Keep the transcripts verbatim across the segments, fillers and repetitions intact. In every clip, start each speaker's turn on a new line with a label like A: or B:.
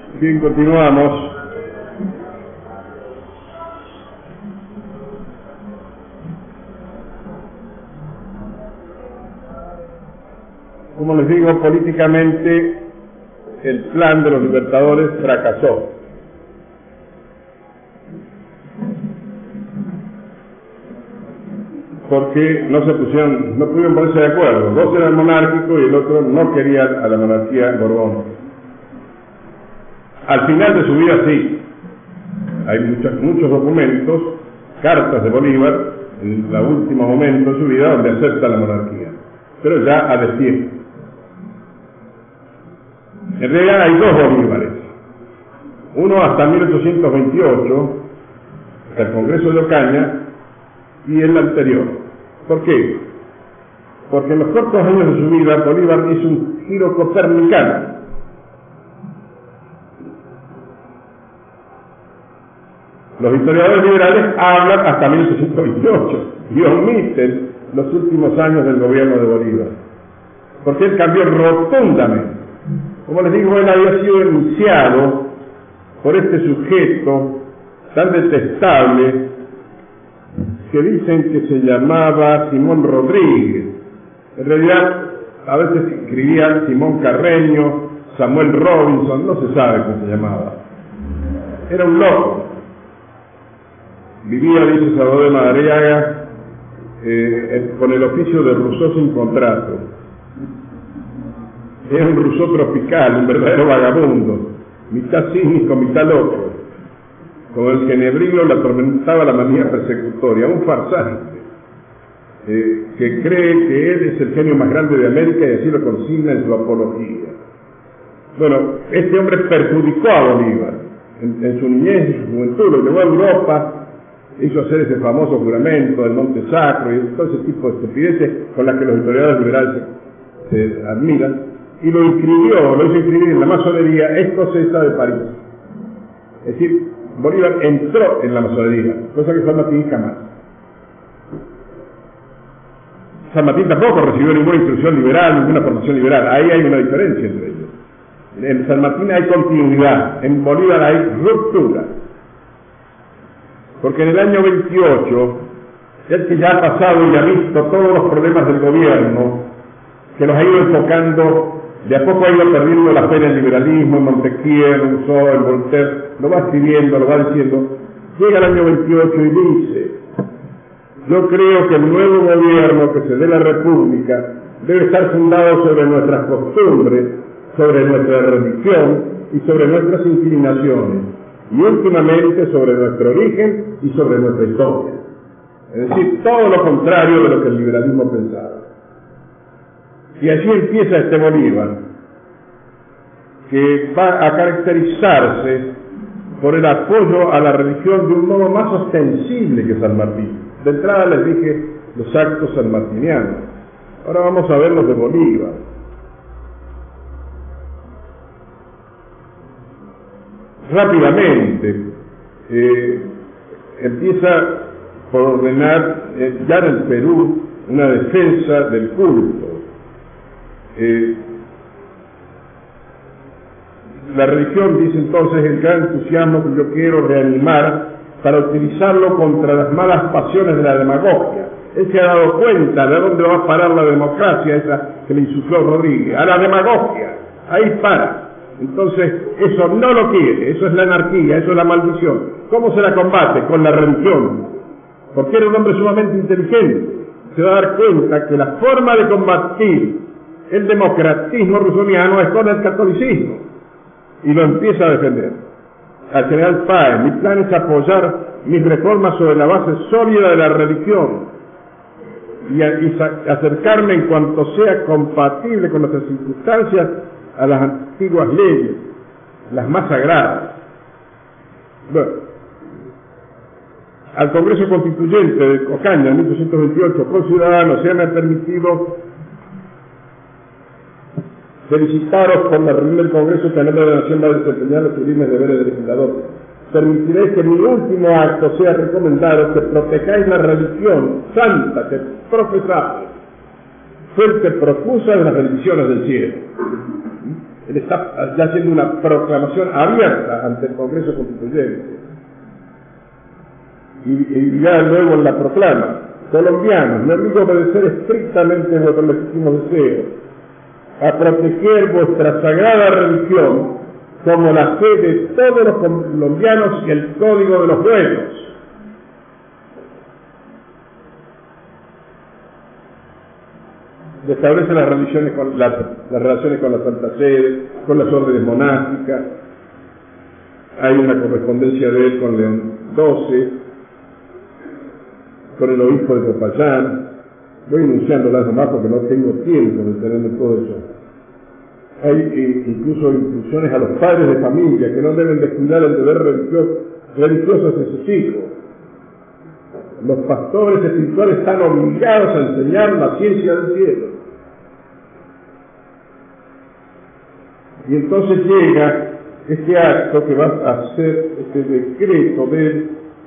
A: Bien, continuamos. Como les digo, políticamente el plan de los libertadores fracasó. Porque no se pusieron, no pudieron ponerse de acuerdo. Dos eran monárquicos y el otro no quería a la monarquía Borbón. Al final de su vida sí. Hay muchos, muchos documentos, cartas de Bolívar, en el último momento de su vida, donde acepta la monarquía. Pero ya a destiempo. En realidad hay dos Bolívares. Uno hasta mil ochocientos veintiocho, hasta el Congreso de Ocaña, y el anterior. ¿Por qué? Porque en los cortos años de su vida Bolívar hizo un giro copernicano. Los historiadores liberales hablan hasta mil ochocientos veintiocho y omiten los últimos años del gobierno de Bolívar, porque él cambió rotundamente. Como les digo, él había sido iniciado por este sujeto tan detestable que dicen que se llamaba Simón Rodríguez. En realidad, a veces escribía Simón Carreño, Samuel Robinson, no se sabe cómo se llamaba. Era un loco. Vivía, dice Salvador de Madariaga, eh, con el oficio de Rousseau sin contrato. Era un Rousseau tropical, un verdadero vagabundo, mitad cínico, mitad loco. Con el genebrillo le atormentaba la manía persecutoria, un farsante, eh, que cree que él es el genio más grande de América y así lo consigna en su apología. Bueno, este hombre perjudicó a Bolívar en, en su niñez y su juventud, lo llevó a Europa, hizo hacer ese famoso juramento del Monte Sacro y todo ese tipo de estupideces con las que los historiadores liberales se, se admiran, y lo inscribió, lo hizo inscribir en la masonería escocesa de París. Es decir, Bolívar entró en la masonería, cosa que San Martín jamás. San Martín tampoco recibió ninguna instrucción liberal, ninguna formación liberal. Ahí hay una diferencia entre ellos. En San Martín hay continuidad, en Bolívar hay ruptura. Porque en el año veintiocho, el que ya ha pasado y ha visto todos los problemas del gobierno, que los ha ido enfocando, de a poco ha ido perdiendo la fe en el liberalismo, en Montesquieu, en Rousseau, en Voltaire, lo va escribiendo, lo va diciendo, llega el año veintiocho y dice: yo creo que el nuevo gobierno que se dé la República debe estar fundado sobre nuestras costumbres, sobre nuestra religión y sobre nuestras inclinaciones, y últimamente sobre nuestro origen y sobre nuestra historia. Es decir, todo lo contrario de lo que el liberalismo pensaba. Y allí empieza este Bolívar, que va a caracterizarse por el apoyo a la religión de un modo más ostensible que San Martín. De entrada les dije los actos sanmartinianos. Ahora vamos a ver los de Bolívar. Rápidamente, eh, empieza por ordenar eh, ya en el Perú una defensa del culto. Eh, la religión, dice entonces, el gran entusiasmo que yo quiero reanimar para utilizarlo contra las malas pasiones de la demagogia. Él se ha dado cuenta de dónde va a parar la democracia, esa que le insufló Rodríguez, a la demagogia, ahí para. Entonces, eso no lo quiere, eso es la anarquía, eso es la maldición. ¿Cómo se la combate? Con la religión. Porque era un hombre sumamente inteligente. Se va a dar cuenta que la forma de combatir el democratismo rusoniano es con el catolicismo. Y lo empieza a defender. Al general Páez: mi plan es apoyar mis reformas sobre la base sólida de la religión y, a, y sa- acercarme en cuanto sea compatible con nuestras circunstancias a las antiguas leyes, las más sagradas. Bueno, al Congreso Constituyente de Ocaña en mil ochocientos veintiocho, por ciudadanos, se me ha permitido felicitaros por la reunión del Congreso que anhela de la Nación va a desempeñar los sublimes deberes del legislador. Permitiréis que mi último acto sea recomendaros que protejáis la religión santa que profesáis, fuente profusa de las bendiciones del cielo. Él está ya haciendo una proclamación abierta ante el Congreso Constituyente. Y, y ya luego la proclama: colombianos, me obligo a obedecer estrictamente vuestros legítimos deseos, a proteger vuestra sagrada religión como la fe de todos los colombianos y el código de los buenos. Establece las relaciones con la, las relaciones con la Santa Sede, con las órdenes monásticas. Hay una correspondencia de él con León doce, con el obispo de Popayán. Voy enunciándolas nomás porque no tengo tiempo de tener todo eso. Hay eh, incluso instrucciones a los padres de familia que no deben descuidar el deber religioso, religioso hacia sus hijos. Los pastores espirituales están obligados a enseñar la ciencia del cielo. Y entonces llega este acto que va a ser este decreto de,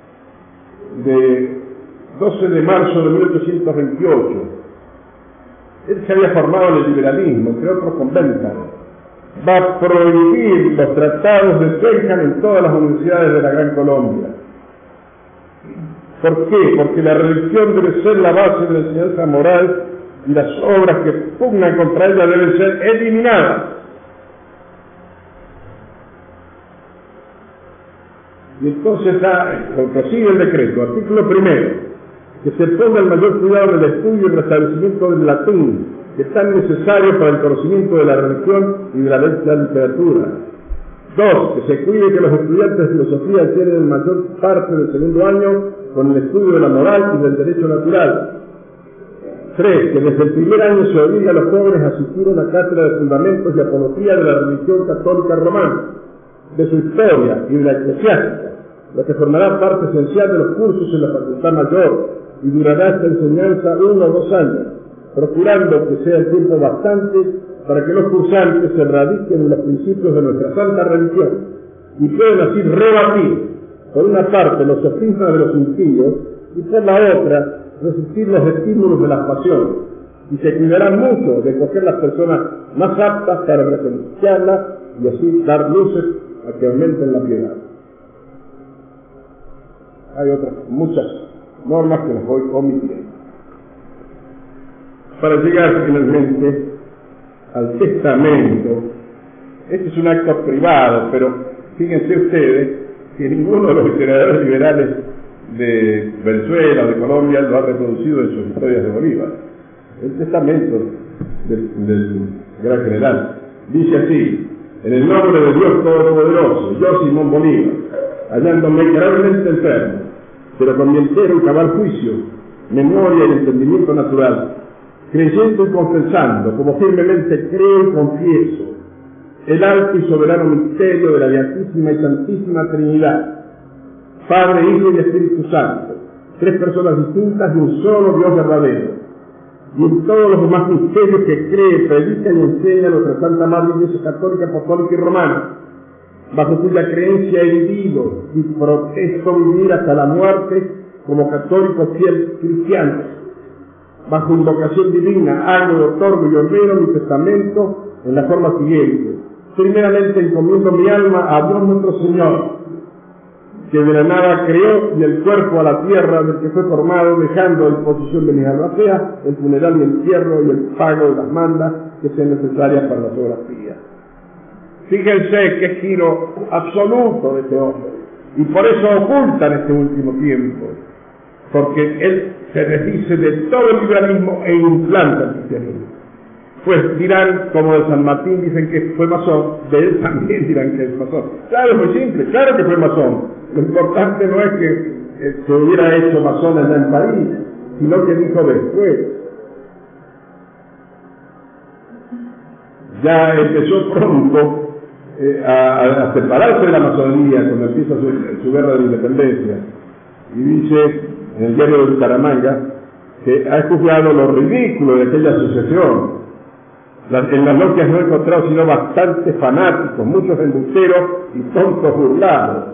A: de doce de marzo de mil ochocientos veintiocho. Él se había formado en el liberalismo, entre otros con Bentham. Va a prohibir los tratados de Bentham en todas las universidades de la Gran Colombia. ¿Por qué? Porque la religión debe ser la base de la enseñanza moral y las obras que pugnan contra ella deben ser eliminadas. Y entonces prosigue el decreto, artículo primero, que se ponga el mayor cuidado en el estudio y el restablecimiento del latín, que es tan necesario para el conocimiento de la religión y de la, la literatura. Dos, que se cuide que los estudiantes de filosofía adquieren en mayor parte del segundo año con el estudio de la moral y del derecho natural. Tres, que desde el primer año se obliga a los jóvenes a asistir a una cátedra de fundamentos y apología de la religión católica romana, de su historia y de la eclesiástica, lo que formará parte esencial de los cursos en la facultad mayor y durará esta enseñanza uno o dos años, procurando que sea el tiempo bastante para que los cursantes se radiquen en los principios de nuestra santa religión y puedan así rebatir, por una parte, los sofismas de los impíos y por la otra, resistir los estímulos de las pasiones, y se cuidarán mucho de escoger las personas más aptas para referenciarlas y así dar luces a que aumenten la piedad. Hay otras muchas normas que las voy omitiendo. Para llegar finalmente al testamento, este es un acto privado, pero fíjense ustedes que ninguno de los historiadores liberales de Venezuela o de Colombia lo ha reproducido en sus historias de Bolívar. El testamento del, del gran general dice así: en el nombre de Dios Todopoderoso, yo, Simón Bolívar, hallándome gravemente enfermo, pero con mi entero y cabal juicio, memoria y entendimiento natural, creyendo y confesando, como firmemente creo y confieso, el alto y soberano misterio de la Beatísima y Santísima Trinidad, Padre, Hijo y Espíritu Santo, tres personas distintas y un solo Dios verdadero, y en todos los demás misterios que cree, predica y enseña nuestra Santa Madre Iglesia Católica, Apostólica y Romana, bajo cuya creencia he vivido y protesto vivir hasta la muerte como católico fiel cristiano. Bajo invocación divina, hago y otorgo y ordeno mi testamento en la forma siguiente. Primeramente encomiendo mi alma a Dios nuestro Señor, que de la nada creó, y el cuerpo a la tierra del que fue formado, dejando a disposición de mis albaceas el funeral y el entierro y el pago de las mandas que sean necesarias para las obras pías. Fíjense qué giro absoluto de este hombre, y por eso oculta en este último tiempo, porque él se desdice de todo el liberalismo e implanta el cristianismo. Pues dirán, como de San Martín dicen que fue masón, de él también dirán que es masón. Claro, es muy simple, claro que fue masón. Lo importante no es que eh, se hubiera hecho masón allá en París, sino que dijo después. Ya empezó pronto eh, a, a separarse de la masonería cuando empieza su, su guerra de la independencia. Y dice en el diario de Bucaramanga que ha juzgado lo ridículo de aquella asociación. Las, en las logias no he encontrado sino bastantes fanáticos, muchos embusteros y tontos burlados.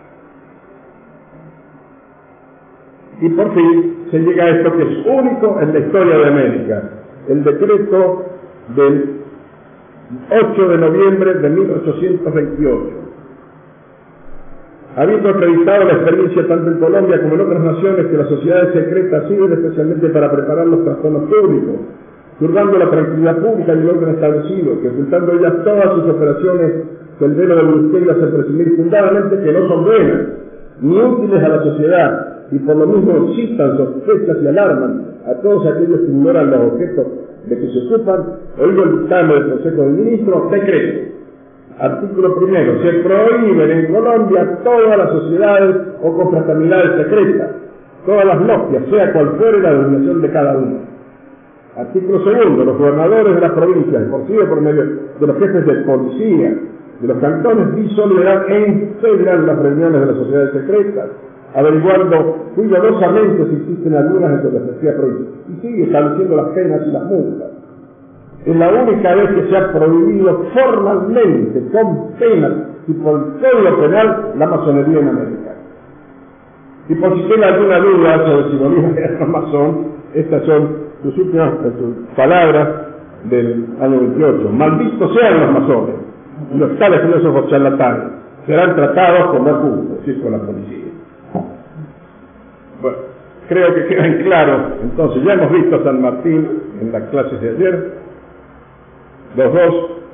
A: Y por fin se llega a esto que es único en la historia de América, el decreto del ocho de noviembre de mil ochocientos veintiocho. Habiendo acreditado la experiencia tanto en Colombia como en otras naciones que las sociedades secretas sirven especialmente para preparar los trastornos públicos, turbando la tranquilidad pública y el orden establecido, que ocultando ellas todas sus operaciones del velo del ministerio hace presumir fundadamente que no son buenas, ni útiles a la sociedad, y por lo mismo excitan sospechas y alarman a todos aquellos que ignoran los objetos de que se ocupan, oído el dictamen del Consejo de Ministros, decreto. Artículo primero. Se prohíben en Colombia todas las sociedades o confraternidades secretas, todas las logias, sea cual fuere la denominación de cada una. Artículo segundo. Los gobernadores de las provincias, por sí o por medio de los jefes de policía de los cantones, disolverán e integran las reuniones de las sociedades secretas, averiguando cuidadosamente si existen algunas entre las sociedades provincias. Y sigue estableciendo las penas y las multas. Es la única vez que se ha prohibido formalmente, con penas y por el Código Penal, la masonería en América. Y por si tiene alguna duda sobre si Bolívar era un masón, estas son sus últimas sus palabras del año veintiocho. Malditos sean los masones, y los tales filósofos charlatanes serán tratados como acusos, así con la policía. Bueno, creo que quedan claros. Entonces, ya hemos visto a San Martín en las clases de ayer. Los dos,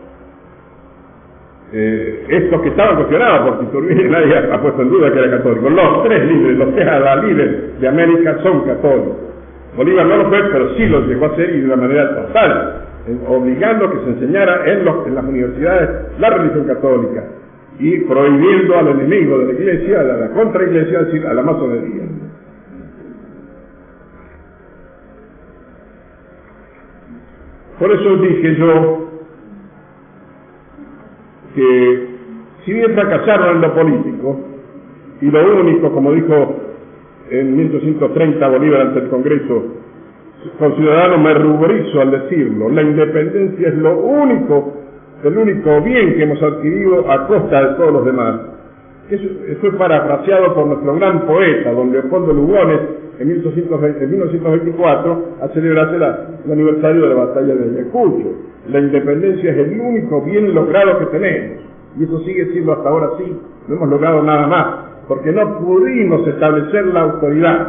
A: eh, estos que estaban cuestionados por Iturbide, nadie ha puesto en duda que era católico. Los tres líderes, los tres líderes de América son católicos. Bolívar no lo fue, pero sí lo llegó a ser, y de una manera total, eh, obligando a que se enseñara en, los, en las universidades la religión católica y prohibiendo al enemigo de la iglesia, a la contraiglesia, es decir, a la masonería. Por eso dije yo que si bien fracasaron en lo político, y lo único, como dijo en mil ochocientos treinta Bolívar ante el Congreso, con ciudadano me ruborizo al decirlo, la independencia es lo único, el único bien que hemos adquirido a costa de todos los demás. Eso fue parafraseado por nuestro gran poeta, don Leopoldo Lugones, en mil novecientos veinticuatro, a celebrarse la, el aniversario de la batalla de Ayacucho. La independencia es el único bien logrado que tenemos, y eso sigue siendo hasta ahora así. No hemos logrado nada más, porque no pudimos establecer la autoridad.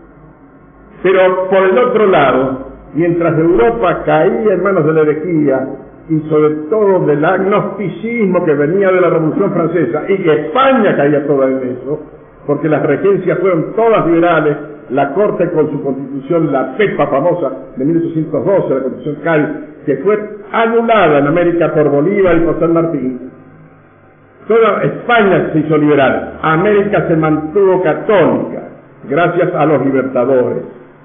A: Pero por el otro lado, mientras Europa caía en manos de la herejía, y sobre todo del agnosticismo que venía de la Revolución Francesa, y que España caía toda en eso, porque las regencias fueron todas liberales, la Corte con su constitución, la Pepa famosa de mil ochocientos doce, la Constitución Cádiz, que fue anulada en América por Bolívar y por San Martín. Toda España se hizo liberal, América se mantuvo católica, gracias a los libertadores.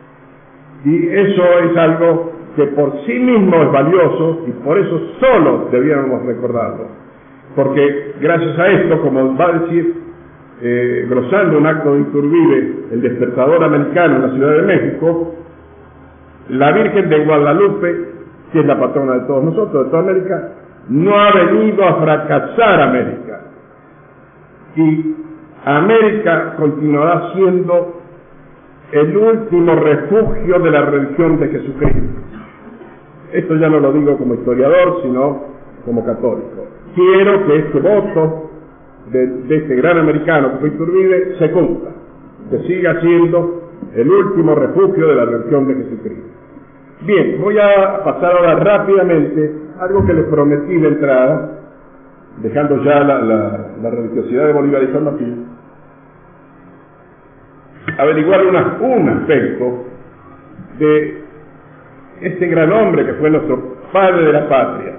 A: Y eso es algo que por sí mismo es valioso, y por eso solo debiéramos recordarlo. Porque gracias a esto, como va a decir, Eh, glosando un acto de Iturbide, el despertador americano en la Ciudad de México, la Virgen de Guadalupe, que es la patrona de todos nosotros, de toda América, no ha venido a fracasar América. Y América continuará siendo el último refugio de la religión de Jesucristo. Esto ya no lo digo como historiador, sino como católico. Quiero que este voto De, de este gran americano que fue Iturbide se cumpla, que siga siendo el último refugio de la religión de Jesucristo. Bien, voy a pasar ahora rápidamente algo que les prometí de entrada, dejando ya la, la, la religiosidad de Bolívar y San Martín, averiguar una, un aspecto de este gran hombre que fue nuestro padre de la patria,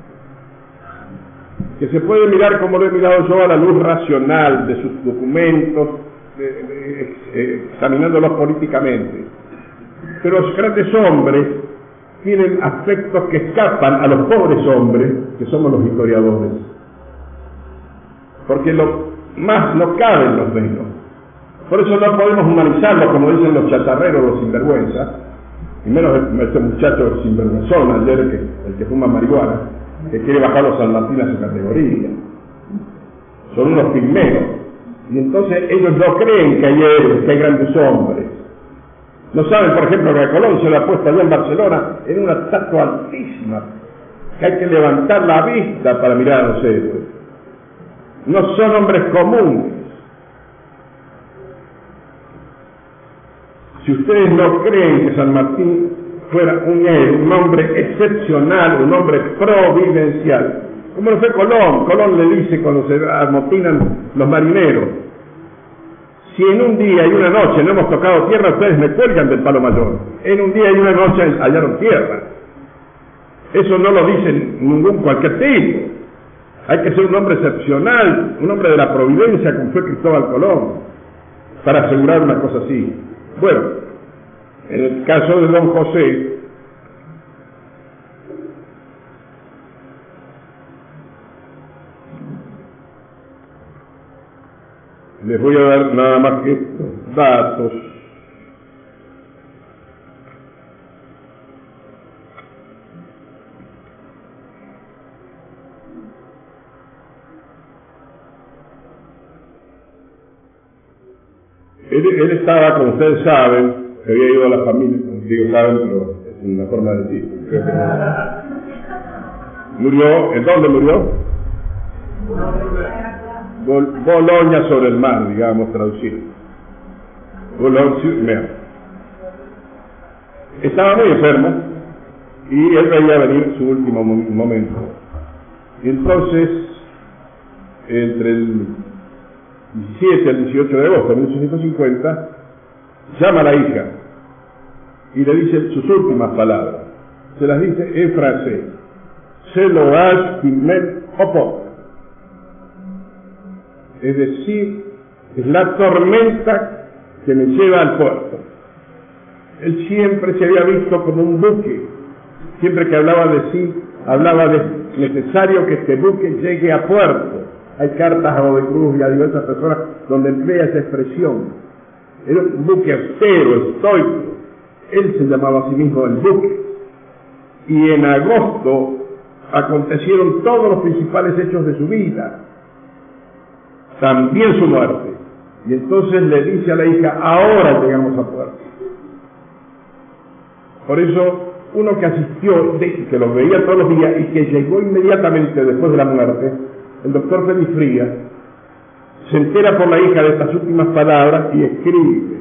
A: que se puede mirar, como lo he mirado yo, a la luz racional de sus documentos, de, de, eh, examinándolos políticamente. Pero los grandes hombres tienen aspectos que escapan a los pobres hombres, que somos los historiadores, porque lo más no cabe en los menos. Por eso no podemos humanizarlos, como dicen los chatarreros, los sinvergüenzas, y menos este muchacho sinvergüenzón ayer, que, el que fuma marihuana, que quiere bajar los San Martín a su categoría. Son unos pigmeos. Y entonces ellos no creen que hay héroes, que hay grandes hombres. No saben, por ejemplo, que a Colón se le ha puesto allá en Barcelona en una estatua altísima, que hay que levantar la vista para mirar a los héroes. No son hombres comunes. Si ustedes no creen que San Martín fuera un héroe, un hombre excepcional, un hombre providencial, como lo fue Colón. Colón le dice cuando se amotinan los marineros: si en un día y una noche no hemos tocado tierra, ustedes me cuelgan del palo mayor. En un día y una noche hallaron tierra. Eso no lo dice ningún cualquier tipo. Hay que ser un hombre excepcional, un hombre de la providencia como fue Cristóbal Colón, para asegurar una cosa así. Bueno, en el caso de don José, les voy a dar nada más que estos datos. Él, él estaba, como ustedes saben, se había ido a la familia, como digo saben, pero es una forma de decir. Creo que no. Murió, ¿en dónde murió? Bol, Boloña sobre el mar, digamos, traducido. Boloña. Estaba muy enfermo y él veía venir su último momento. Y entonces, entre el diecisiete al dieciocho de agosto de mil ochocientos cincuenta, llama a la hija y le dice sus últimas palabras. Se las dice en francés: "C'est l'orage qui mène au port". Es decir, es la tormenta que me lleva al puerto. Él siempre se había visto como un buque. Siempre que hablaba de sí, hablaba de necesario que este buque llegue a puerto. Hay cartas a Odecruz y a diversas personas donde emplea esa expresión. Era un buque austero, estoico. Él se llamaba a sí mismo el buque. Y en agosto acontecieron todos los principales hechos de su vida, también su muerte. Y entonces le dice a la hija: ahora llegamos a puerto. Por eso, uno que asistió, que lo veía todos los días y que llegó inmediatamente después de la muerte, el doctor Félix Frías, se entera por la hija de estas últimas palabras y escribe: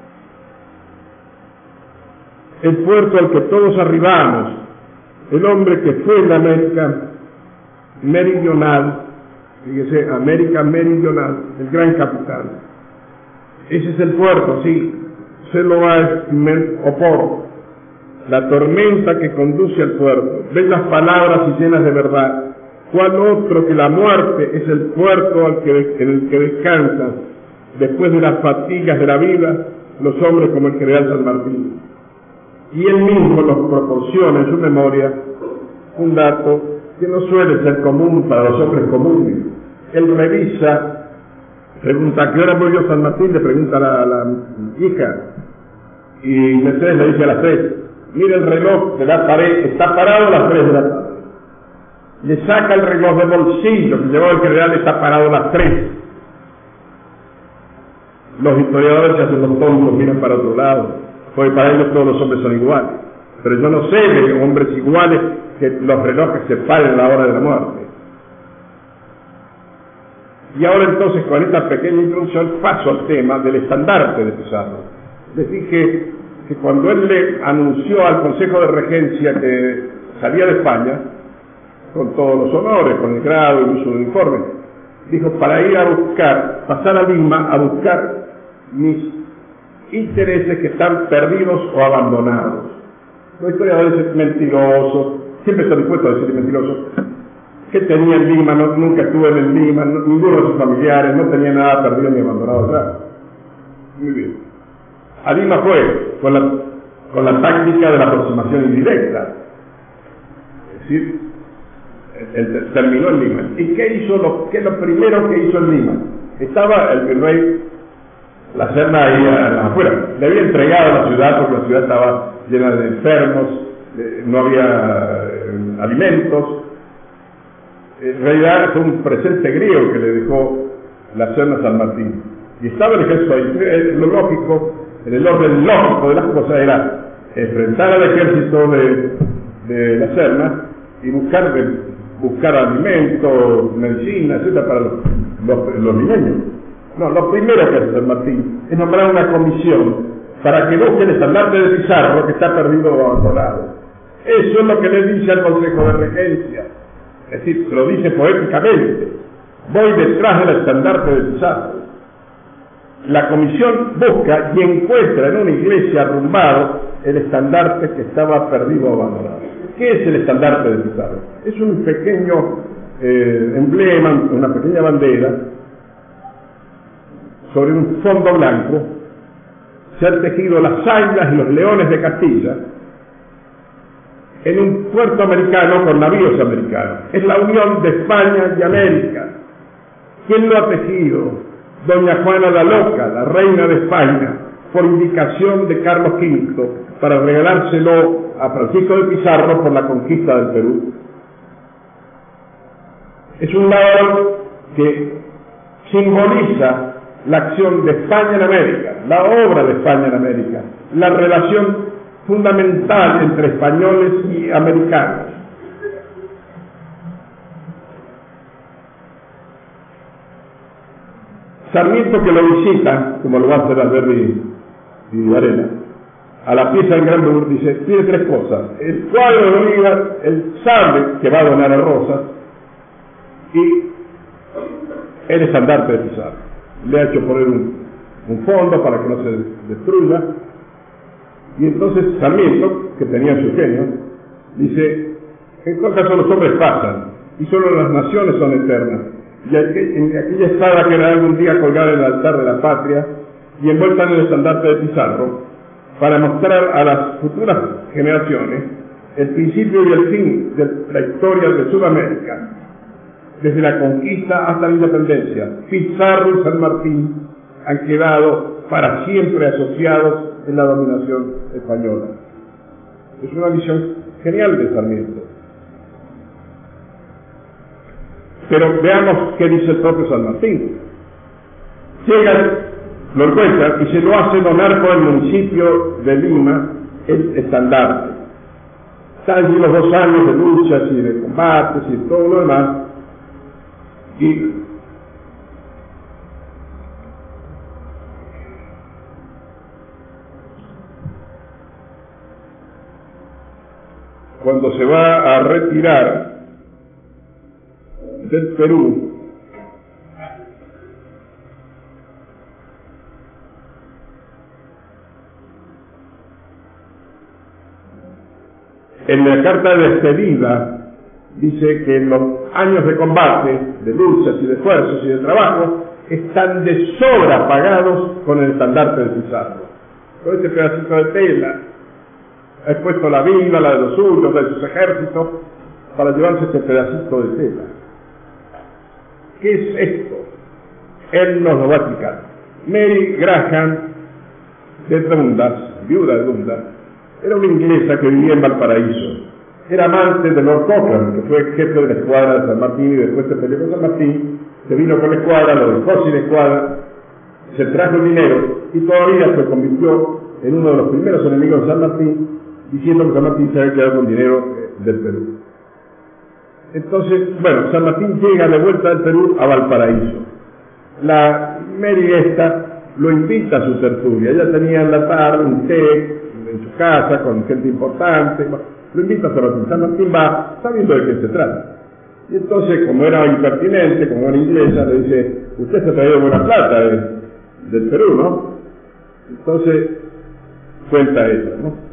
A: el puerto al que todos arribamos, el hombre que fue en la América meridional, fíjese, América meridional, el gran capitán. Ese es el puerto, sí, se lo va a opor, la tormenta que conduce al puerto. Ven las palabras y llenas de verdad. ¿Cuál otro que la muerte es el puerto al que, en el que descansan, después de las fatigas de la vida, los hombres como el general San Martín? Y él mismo nos proporciona en su memoria un dato que no suele ser común para los hombres comunes. Él revisa, pregunta: ¿a qué hora murió San Martín? Le pregunta a la, a la hija, y Mercedes le dice: a las tres. Mira el reloj de la pared, está parado a las tres de la tarde. Le saca el reloj de bolsillo que llevaba el general, está parado a las tres. Los historiadores se hacen los tontos, miran para otro lado, porque para ellos todos los hombres son iguales. Pero yo no sé de hombres iguales que los relojes se paren a la hora de la muerte. Y ahora entonces, con esta pequeña introducción, paso al tema del estandarte de Pizarro. Les dije que cuando él le anunció al Consejo de Regencia que salía de España, con todos los honores, con el grado y uso de uniforme, dijo: para ir a buscar, pasar a Lima a buscar mis intereses que están perdidos o abandonados. Los historiadores mentirosos, siempre están dispuestos a decir mentirosos, que tenía en Lima, no, nunca estuve en Lima, no, ninguno de sus familiares, no tenía nada perdido ni abandonado atrás. Muy bien. A Lima fue con la, con la táctica de la aproximación indirecta. Es decir, el, el, terminó en Lima. ¿Y qué hizo? Lo, ¿Qué es lo primero que hizo en Lima? Estaba el, el rey, la Serna ahí a las afueras. Le había entregado la ciudad porque la ciudad estaba llena de enfermos, eh, no había eh, alimentos. En realidad fue un presente griego que le dejó la Serna a San Martín. Y estaba el ejército ahí. Lo lógico, en el orden lógico de las cosas, era enfrentar al ejército de, de la Serna y buscar, buscar alimentos, medicina, etcétera, para los, los, los limeños. No, lo primero que hace San Martín es nombrar una comisión para que busque el estandarte de Pizarro que está perdido o abandonado. Eso es lo que le dice al Consejo de Regencia. Es decir, se lo dice poéticamente. Voy detrás del estandarte de Pizarro. La comisión busca y encuentra en una iglesia arrumbado el estandarte que estaba perdido o abandonado. ¿Qué es el estandarte de Pizarro? Es un pequeño eh, emblema, una pequeña bandera sobre un fondo blanco. Se han tejido las águilas y los leones de Castilla en un puerto americano con navíos americanos. Es la unión de España y América. ¿Quién lo ha tejido? Doña Juana la Loca, la reina de España, por indicación de Carlos quinto, para regalárselo a Francisco de Pizarro por la conquista del Perú. Es un labor que simboliza la acción de España en América, la obra de España en América, la relación fundamental entre españoles y americanos. Sarmiento, que lo visita, como lo va a hacer Alberti y Varela, a la pieza en Gran Bur, dice, tiene tres cosas: el cuadro de Bolívar, el sable que va a donar a Rosas y el estandarte de Pizarro. Le ha hecho poner un, un fondo para que no se destruya, y entonces Sarmiento, que tenía su genio, dice, en todo caso los hombres pasan y solo las naciones son eternas, y en aquella espada que era algún día colgada en el altar de la patria y envuelta en el estandarte de Pizarro, para mostrar a las futuras generaciones el principio y el fin de la historia de Sudamérica, desde la conquista hasta la independencia. Pizarro y San Martín han quedado para siempre asociados en la dominación española. Es una visión genial de Sarmiento. Pero veamos qué dice el propio San Martín. Llega, lo encuentra y se lo hace donar por el municipio de Lima el estandarte. Están allí los dos años de luchas y de combates y todo lo demás. Y cuando se va a retirar del Perú, en la carta de despedida dice que los años de combate, de luchas y de esfuerzos y de trabajo están de sobra pagados con el estandarte de Pizarro. Con este pedacito de tela ha expuesto la vida, la de los suyos, la de sus ejércitos, para llevarse este pedacito de tela. ¿Qué es esto? Él nos lo va a explicar. Mary Graham de Dundas, viuda de Dundas, era una inglesa que vivía en Valparaíso. Era amante de Lord Cochrane, que fue jefe de la escuadra de San Martín y después se peleó con San Martín, se vino con la escuadra, lo dejó sin escuadra, se trajo el dinero y todavía se convirtió en uno de los primeros enemigos de San Martín, diciendo que San Martín se había quedado con dinero del Perú. Entonces, bueno, San Martín llega de vuelta del Perú a Valparaíso. La Mary esta lo invita a su tertulia. Ella tenía en la tarde un té en su casa con gente importante. Lo invita a San Martín. San Martín va sabiendo de qué se trata. Y entonces, como era impertinente, como era inglesa, le dice, usted se ha traído buena plata de, del Perú, ¿no? Entonces, cuenta ella, ¿no?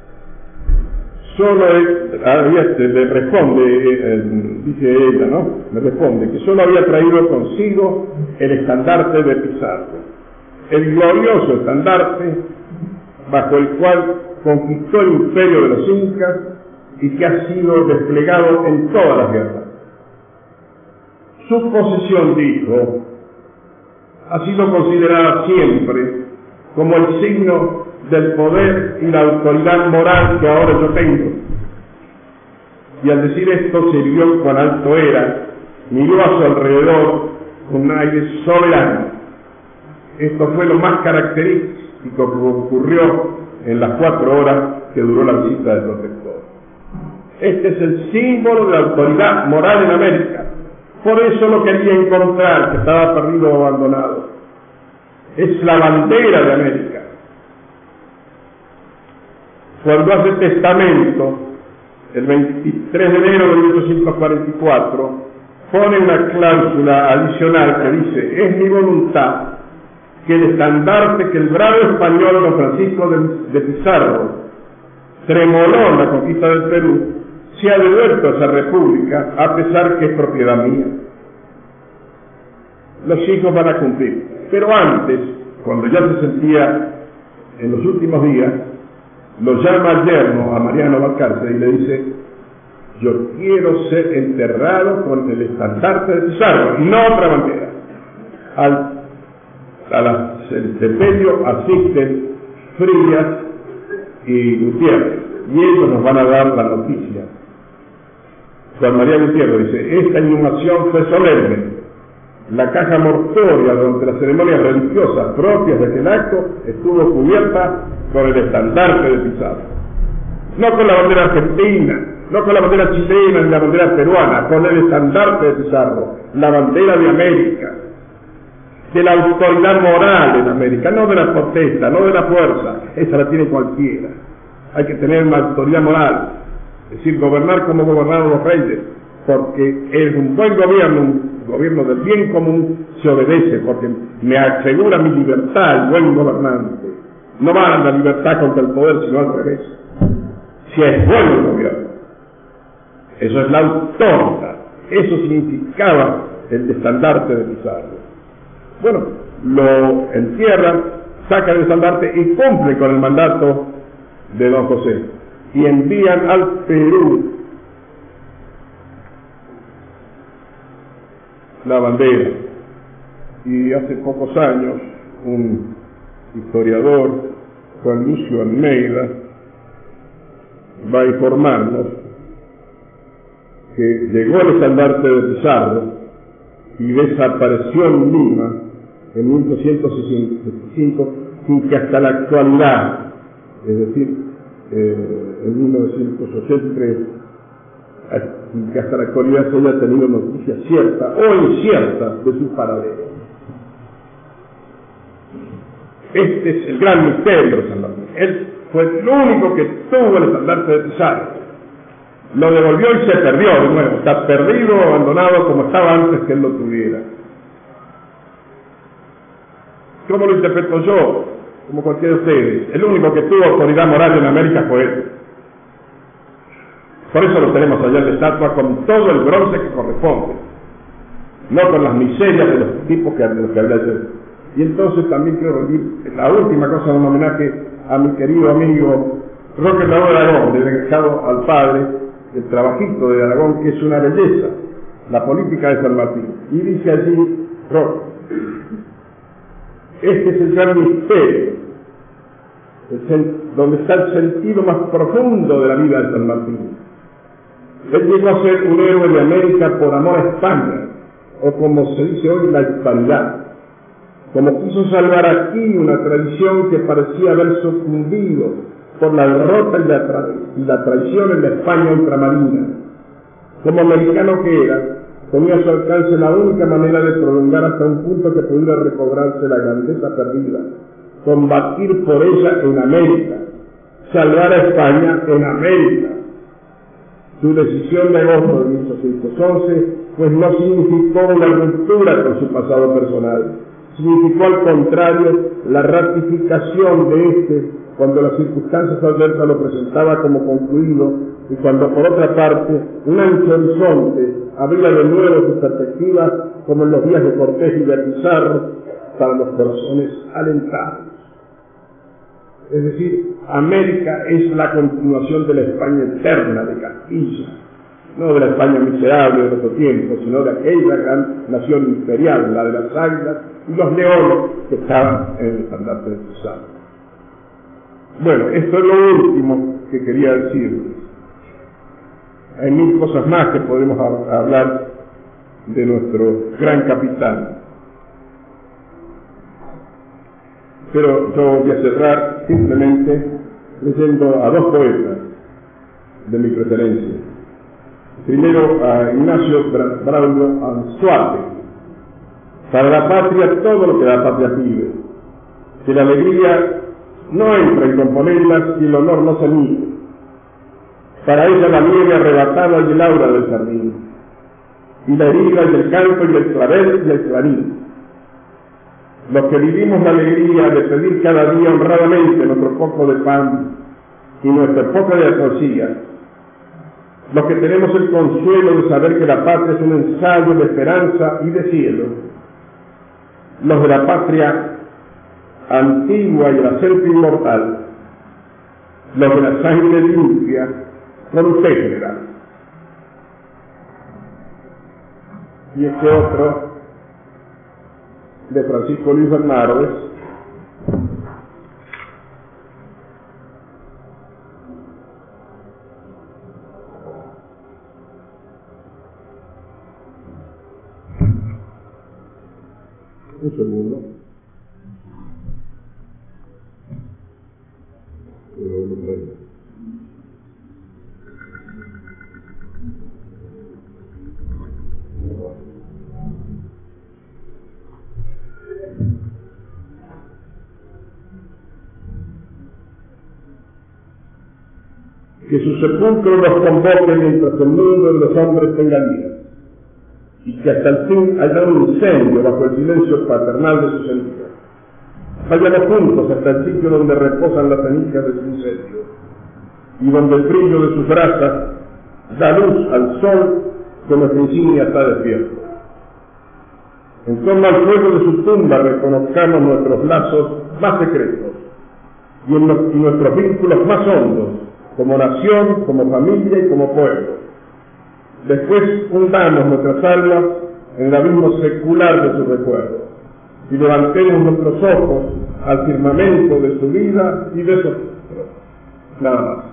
A: Solo había, le responde, eh, dice ella, ¿no? Me responde que solo había traído consigo el estandarte de Pizarro, el glorioso estandarte bajo el cual conquistó el imperio de los incas y que ha sido desplegado en todas las guerras. Su posesión, dijo, ha sido considerada siempre como el signo del poder y la autoridad moral que ahora yo tengo. Y al decir esto se vio cuán alto era, miró a su alrededor con un aire soberano. Esto fue lo más característico que ocurrió en las cuatro horas que duró la visita del protector. Este es el símbolo de la autoridad moral en América. Por eso lo quería encontrar, que estaba perdido o abandonado. Es la bandera de América. Cuando hace testamento, el veintitrés de enero de mil ochocientos cuarenta y cuatro, pone una cláusula adicional que dice: es mi voluntad que el estandarte que el bravo español don Francisco de, de Pizarro tremoló en la conquista del Perú sea devuelto a esa república, a pesar que es propiedad mía. Los hijos van a cumplir. Pero antes, cuando ya se sentía en los últimos días, lo llama al yerno, a Mariano Balcarce, y le dice: yo quiero ser enterrado con el estandarte de Pizarro, y no otra bandera. Al, al sepelio asisten Frías y Gutiérrez, y ellos nos van a dar la noticia. Juan María Gutiérrez dice: esta inhumación fue solemne. La caja mortuoria durante las ceremonias religiosas propias de aquel acto estuvo cubierta con el estandarte de Pizarro. No con la bandera argentina, no con la bandera chilena ni la bandera peruana, con el estandarte de Pizarro, la bandera de América, de la autoridad moral en América, no de la protesta, no de la fuerza. Esa la tiene cualquiera. Hay que tener una autoridad moral, es decir, gobernar como gobernaron los reyes, porque es un buen gobierno, un gobierno del bien común, se obedece, porque me asegura mi libertad el buen gobernante. No va a la libertad contra el poder, sino al revés. Si es bueno el gobierno, eso es la autoridad. Eso significaba el estandarte de Pizarro. Bueno, lo entierran, sacan el estandarte y cumplen con el mandato de don José, y envían al Perú la bandera. Y hace pocos años un historiador, Juan Lucio Almeida, va a informarnos que llegó el estandarte de Pizarro y desapareció en Lima en mil ochocientos sesenta y cinco, sin que hasta la actualidad, es decir, eh, en mil novecientos ochenta y tres, sin que hasta la actualidad se haya tenido noticia cierta o incierta de su paradero. Este es el gran misterio de San Martín. Él fue el único que tuvo el estandarte de Pizarro. Lo devolvió y se perdió de nuevo. Está perdido o abandonado como estaba antes que él lo tuviera. ¿Cómo lo interpreto yo? Como cualquiera de ustedes. El único que tuvo autoridad moral en América fue él. Por eso lo tenemos allá en la estatua con todo el bronce que corresponde, no con las miserias de los tipos que, de los que hablé ayer. Y entonces también quiero rendir la última cosa, un homenaje a mi querido amigo Roque Raúl Aragón, delegado al padre, el trabajito de Aragón, que es una belleza, la política de San Martín. Y dice allí Roque: este es el gran misterio, el, donde está el sentido más profundo de la vida de San Martín. Él llegó a ser un héroe de América por amor a España, o como se dice hoy, la hispanidad. Como quiso salvar aquí una tradición que parecía haber sucumbido por la derrota y la, tra y la traición en la España ultramarina. Como americano que era, tenía a su alcance la única manera de prolongar hasta un punto que pudiera recobrarse la grandeza perdida, combatir por ella en América, salvar a España en América. Su decisión de agosto de mil ochocientos once, pues no significó una ruptura con su pasado personal, significó al contrario la ratificación de este cuando las circunstancias adversas lo presentaba como concluido, y cuando por otra parte un ancho horizonte abría de nuevo sus perspectivas, como en los días de Cortés y de Pizarro, para los corazones alentados. Es decir, América es la continuación de la España eterna de Castilla, no de la España miserable de otro tiempo, sino de aquella gran nación imperial, la de las águilas y los leones que estaban en el estandarte de Pizarro. Bueno, esto es lo último que quería decirles. Hay mil cosas más que podemos hablar de nuestro gran capitán. Pero yo voy a cerrar simplemente leyendo a dos poetas de mi preferencia. Primero a Ignacio Braulio Anzuate. Para la patria todo lo que la patria pide, que la alegría no entra en componerlas y el honor no se mide. Para ella la nieve arrebatada y el aura del jardín, y la herida y el canto y el clavel y el clarín. Los que vivimos la alegría de pedir cada día honradamente nuestro poco de pan y nuestro poco de alforcía, los que tenemos el consuelo de saber que la patria es un ensayo de esperanza y de cielo, los de la patria antigua y el acento inmortal, los de la sangre limpia, con usted, general. Y este otro, de Francisco Luis Bernardes, un segundo. Que su sepulcro los convoque mientras el mundo de los hombres tenga días, y que hasta el fin haya un incendio bajo el silencio paternal de sus cenizas. Vayamos juntos hasta el sitio donde reposan las cenizas de su incendio, y donde el brillo de sus brasas da luz al sol que nuestra insignia está despierto. En torno al fuego de su tumba reconozcamos nuestros lazos más secretos y, en los, y nuestros vínculos más hondos, como nación, como familia y como pueblo. Después hundamos nuestras almas en el abismo secular de sus recuerdos y levantemos nuestros ojos al firmamento de su vida y de su rostro. Nada más.